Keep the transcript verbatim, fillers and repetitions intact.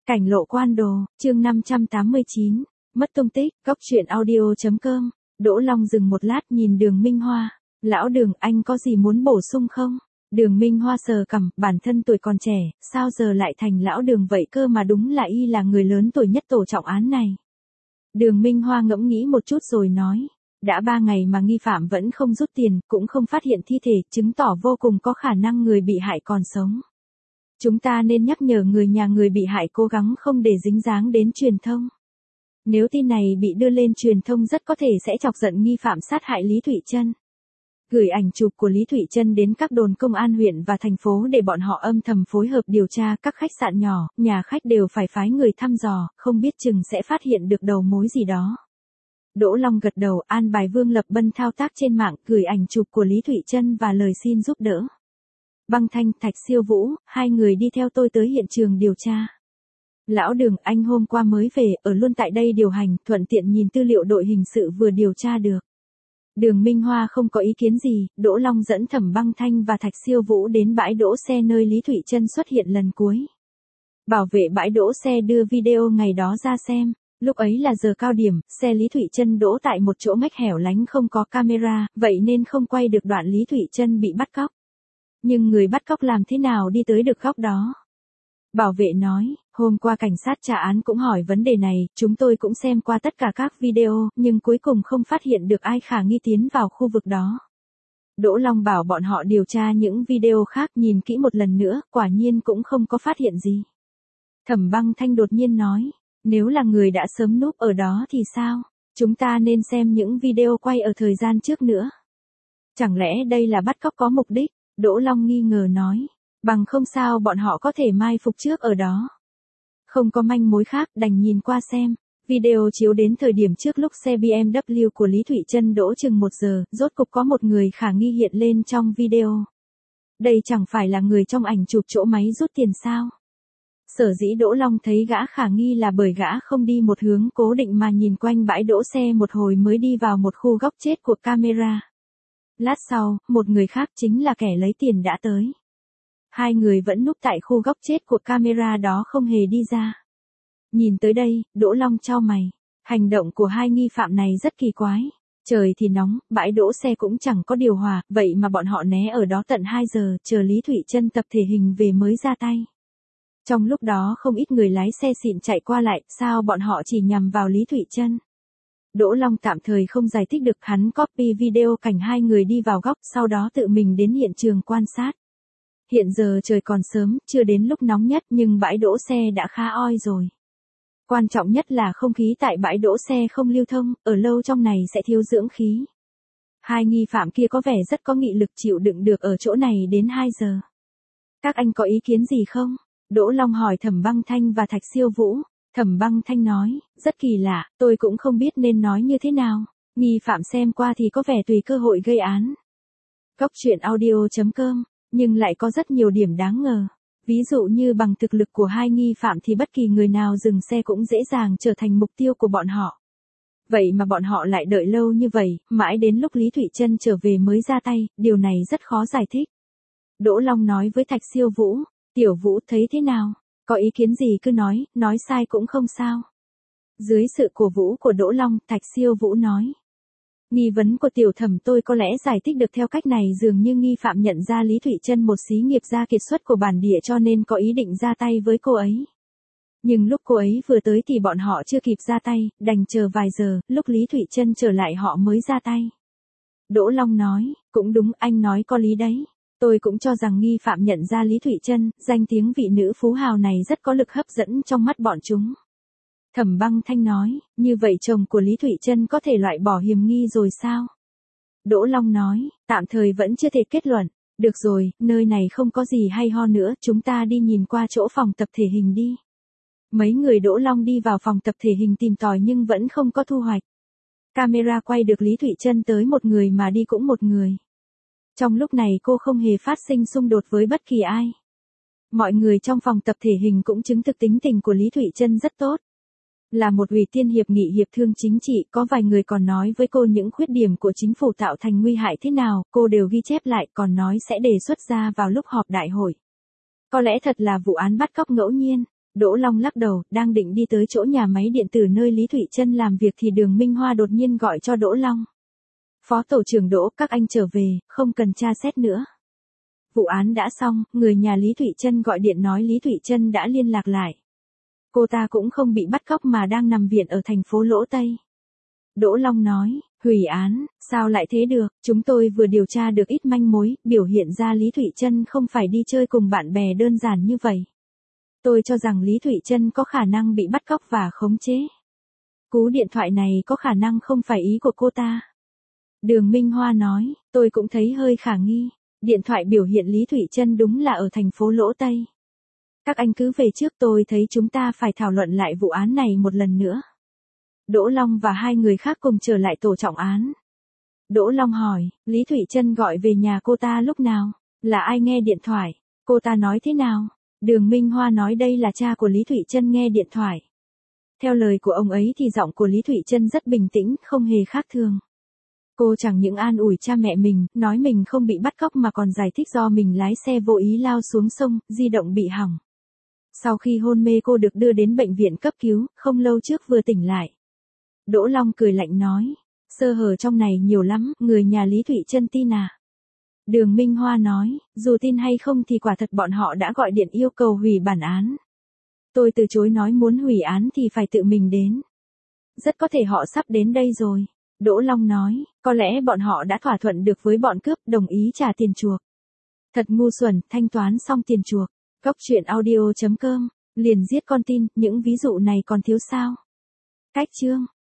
Cảnh lộ quan đồ, chương năm trăm tám mươi chín, mất tung tích, góc truyện audio.com. Đỗ Long dừng một lát nhìn Đường Minh Hoa. Lão Đường, anh có gì muốn bổ sung không? Đường Minh Hoa sờ cằm, bản thân tuổi còn trẻ, sao giờ lại thành lão Đường vậy cơ mà đúng là y là người lớn tuổi nhất tổ trọng án này. Đường Minh Hoa ngẫm nghĩ một chút rồi nói. Đã ba ngày mà nghi phạm vẫn không rút tiền, cũng không phát hiện thi thể, chứng tỏ vô cùng có khả năng người bị hại còn sống. Chúng ta nên nhắc nhở người nhà người bị hại cố gắng không để dính dáng đến truyền thông. Nếu tin này bị đưa lên truyền thông rất có thể sẽ chọc giận nghi phạm sát hại Lý Thụy Trân. Gửi ảnh chụp của Lý Thụy Trân đến các đồn công an huyện và thành phố để bọn họ âm thầm phối hợp điều tra. Các khách sạn nhỏ, nhà khách đều phải phái người thăm dò, không biết chừng sẽ phát hiện được đầu mối gì đó. Đỗ Long gật đầu, an bài Vương Lập Bân thao tác trên mạng, gửi ảnh chụp của Lý Thụy Trân và lời xin giúp đỡ. Băng Thanh, Thạch Siêu Vũ, hai người đi theo tôi tới hiện trường điều tra. Lão Đường, anh hôm qua mới về, ở luôn tại đây điều hành, thuận tiện nhìn tư liệu đội hình sự vừa điều tra được. Đường Minh Hoa không có ý kiến gì, Đỗ Long dẫn Thẩm Băng Thanh và Thạch Siêu Vũ đến bãi đỗ xe nơi Lý Thụy Trân xuất hiện lần cuối. Bảo vệ bãi đỗ xe đưa video ngày đó ra xem. Lúc ấy là giờ cao điểm, xe Lý Thụy Trân đỗ tại một chỗ ngách hẻo lánh không có camera, vậy nên không quay được đoạn Lý Thụy Trân bị bắt cóc. Nhưng người bắt cóc làm thế nào đi tới được góc đó? Bảo vệ nói, hôm qua cảnh sát tra án cũng hỏi vấn đề này, chúng tôi cũng xem qua tất cả các video, nhưng cuối cùng không phát hiện được ai khả nghi tiến vào khu vực đó. Đỗ Long bảo bọn họ điều tra những video khác, nhìn kỹ một lần nữa, quả nhiên cũng không có phát hiện gì. Thẩm Băng Thanh đột nhiên nói, nếu là người đã sớm núp ở đó thì sao? Chúng ta nên xem những video quay ở thời gian trước nữa. Chẳng lẽ đây là bắt cóc có mục đích? Đỗ Long nghi ngờ nói, bằng không sao bọn họ có thể mai phục trước ở đó. Không có manh mối khác, đành nhìn qua xem. Video chiếu đến thời điểm trước lúc xe bê em vê của Lý Thụy Trân đỗ chừng một giờ, rốt cục có một người khả nghi hiện lên trong video. Đây chẳng phải là người trong ảnh chụp chỗ máy rút tiền sao? Sở dĩ Đỗ Long thấy gã khả nghi là bởi gã không đi một hướng cố định mà nhìn quanh bãi đỗ xe một hồi mới đi vào một khu góc chết của camera. Lát sau, một người khác chính là kẻ lấy tiền đã tới. Hai người vẫn núp tại khu góc chết của camera đó không hề đi ra. Nhìn tới đây, Đỗ Long chau mày. Hành động của hai nghi phạm này rất kỳ quái. Trời thì nóng, bãi đỗ xe cũng chẳng có điều hòa, vậy mà bọn họ né ở đó tận hai giờ, chờ Lý Thụy Trân tập thể hình về mới ra tay. Trong lúc đó không ít người lái xe xịn chạy qua lại, sao bọn họ chỉ nhằm vào Lý Thụy Trân? Đỗ Long tạm thời không giải thích được, hắn copy video cảnh hai người đi vào góc, sau đó tự mình đến hiện trường quan sát. Hiện giờ trời còn sớm, chưa đến lúc nóng nhất nhưng bãi đỗ xe đã khá oi rồi. Quan trọng nhất là không khí tại bãi đỗ xe không lưu thông, ở lâu trong này sẽ thiếu dưỡng khí. Hai nghi phạm kia có vẻ rất có nghị lực chịu đựng được ở chỗ này đến hai giờ. Các anh có ý kiến gì không? Đỗ Long hỏi Thẩm Băng Thanh và Thạch Siêu Vũ. Thẩm Băng Thanh nói, rất kỳ lạ, tôi cũng không biết nên nói như thế nào. Nghi phạm xem qua thì có vẻ tùy cơ hội gây án. Góc truyện audio.com, nhưng lại có rất nhiều điểm đáng ngờ. Ví dụ như bằng thực lực của hai nghi phạm thì bất kỳ người nào dừng xe cũng dễ dàng trở thành mục tiêu của bọn họ. Vậy mà bọn họ lại đợi lâu như vậy, mãi đến lúc Lý Thụy Trân trở về mới ra tay, điều này rất khó giải thích. Đỗ Long nói với Thạch Siêu Vũ, Tiểu Vũ thấy thế nào? Có ý kiến gì cứ nói, nói sai cũng không sao. Dưới sự cổ vũ của Đỗ Long, Thạch Siêu Vũ nói. Nghi vấn của Tiểu Thẩm tôi có lẽ giải thích được theo cách này, dường như nghi phạm nhận ra Lý Thụy Trân một xí nghiệp gia kiệt xuất của bản địa cho nên có ý định ra tay với cô ấy. Nhưng lúc cô ấy vừa tới thì bọn họ chưa kịp ra tay, đành chờ vài giờ, lúc Lý Thụy Trân trở lại họ mới ra tay. Đỗ Long nói, cũng đúng, anh nói có lý đấy. Tôi cũng cho rằng nghi phạm nhận ra Lý Thụy Trân, danh tiếng vị nữ phú hào này rất có lực hấp dẫn trong mắt bọn chúng. Thẩm Băng Thanh nói, như vậy chồng của Lý Thụy Trân có thể loại bỏ hiểm nghi rồi sao? Đỗ Long nói, tạm thời vẫn chưa thể kết luận. Được rồi, nơi này không có gì hay ho nữa, chúng ta đi nhìn qua chỗ phòng tập thể hình đi. Mấy người Đỗ Long đi vào phòng tập thể hình tìm tòi nhưng vẫn không có thu hoạch. Camera quay được Lý Thụy Trân tới một người mà đi cũng một người. Trong lúc này cô không hề phát sinh xung đột với bất kỳ ai. Mọi người trong phòng tập thể hình cũng chứng thực tính tình của Lý Thụy Trân rất tốt. Là một ủy tiên hiệp nghị hiệp thương chính trị, có vài người còn nói với cô những khuyết điểm của chính phủ tạo thành nguy hại thế nào, cô đều ghi chép lại còn nói sẽ đề xuất ra vào lúc họp đại hội. Có lẽ thật là vụ án bắt cóc ngẫu nhiên. Đỗ Long lắc đầu, đang định đi tới chỗ nhà máy điện tử nơi Lý Thụy Trân làm việc thì Đường Minh Hoa đột nhiên gọi cho Đỗ Long. Phó tổ trưởng Đỗ, các anh trở về, không cần tra xét nữa. Vụ án đã xong, người nhà Lý Thụy Trân gọi điện nói Lý Thụy Trân đã liên lạc lại. Cô ta cũng không bị bắt cóc mà đang nằm viện ở thành phố Lỗ Tây. Đỗ Long nói, hủy án, sao lại thế được, chúng tôi vừa điều tra được ít manh mối, biểu hiện ra Lý Thụy Trân không phải đi chơi cùng bạn bè đơn giản như vậy. Tôi cho rằng Lý Thụy Trân có khả năng bị bắt cóc và khống chế. Cú điện thoại này có khả năng không phải ý của cô ta. Đường Minh Hoa nói, tôi cũng thấy hơi khả nghi. Điện thoại biểu hiện Lý Thụy Trân đúng là ở thành phố Lỗ Tây. Các anh cứ về trước, tôi thấy chúng ta phải thảo luận lại vụ án này một lần nữa. Đỗ Long và hai người khác cùng trở lại tổ trọng án. Đỗ Long hỏi, Lý Thụy Trân gọi về nhà cô ta lúc nào? Là ai nghe điện thoại? Cô ta nói thế nào? Đường Minh Hoa nói đây là cha của Lý Thụy Trân nghe điện thoại. Theo lời của ông ấy thì giọng của Lý Thụy Trân rất bình tĩnh, không hề khác thường. Cô chẳng những an ủi cha mẹ mình, nói mình không bị bắt cóc mà còn giải thích do mình lái xe vô ý lao xuống sông, di động bị hỏng. Sau khi hôn mê cô được đưa đến bệnh viện cấp cứu, không lâu trước vừa tỉnh lại. Đỗ Long cười lạnh nói, sơ hở trong này nhiều lắm, người nhà Lý Thụy Trân tin à? Đường Minh Hoa nói, dù tin hay không thì quả thật bọn họ đã gọi điện yêu cầu hủy bản án. Tôi từ chối nói muốn hủy án thì phải tự mình đến. Rất có thể họ sắp đến đây rồi. Đỗ Long nói, có lẽ bọn họ đã thỏa thuận được với bọn cướp, đồng ý trả tiền chuộc. Thật ngu xuẩn, thanh toán xong tiền chuộc. Cóc truyện audio chấm com, liền giết con tin, những ví dụ này còn thiếu sao? Cách chương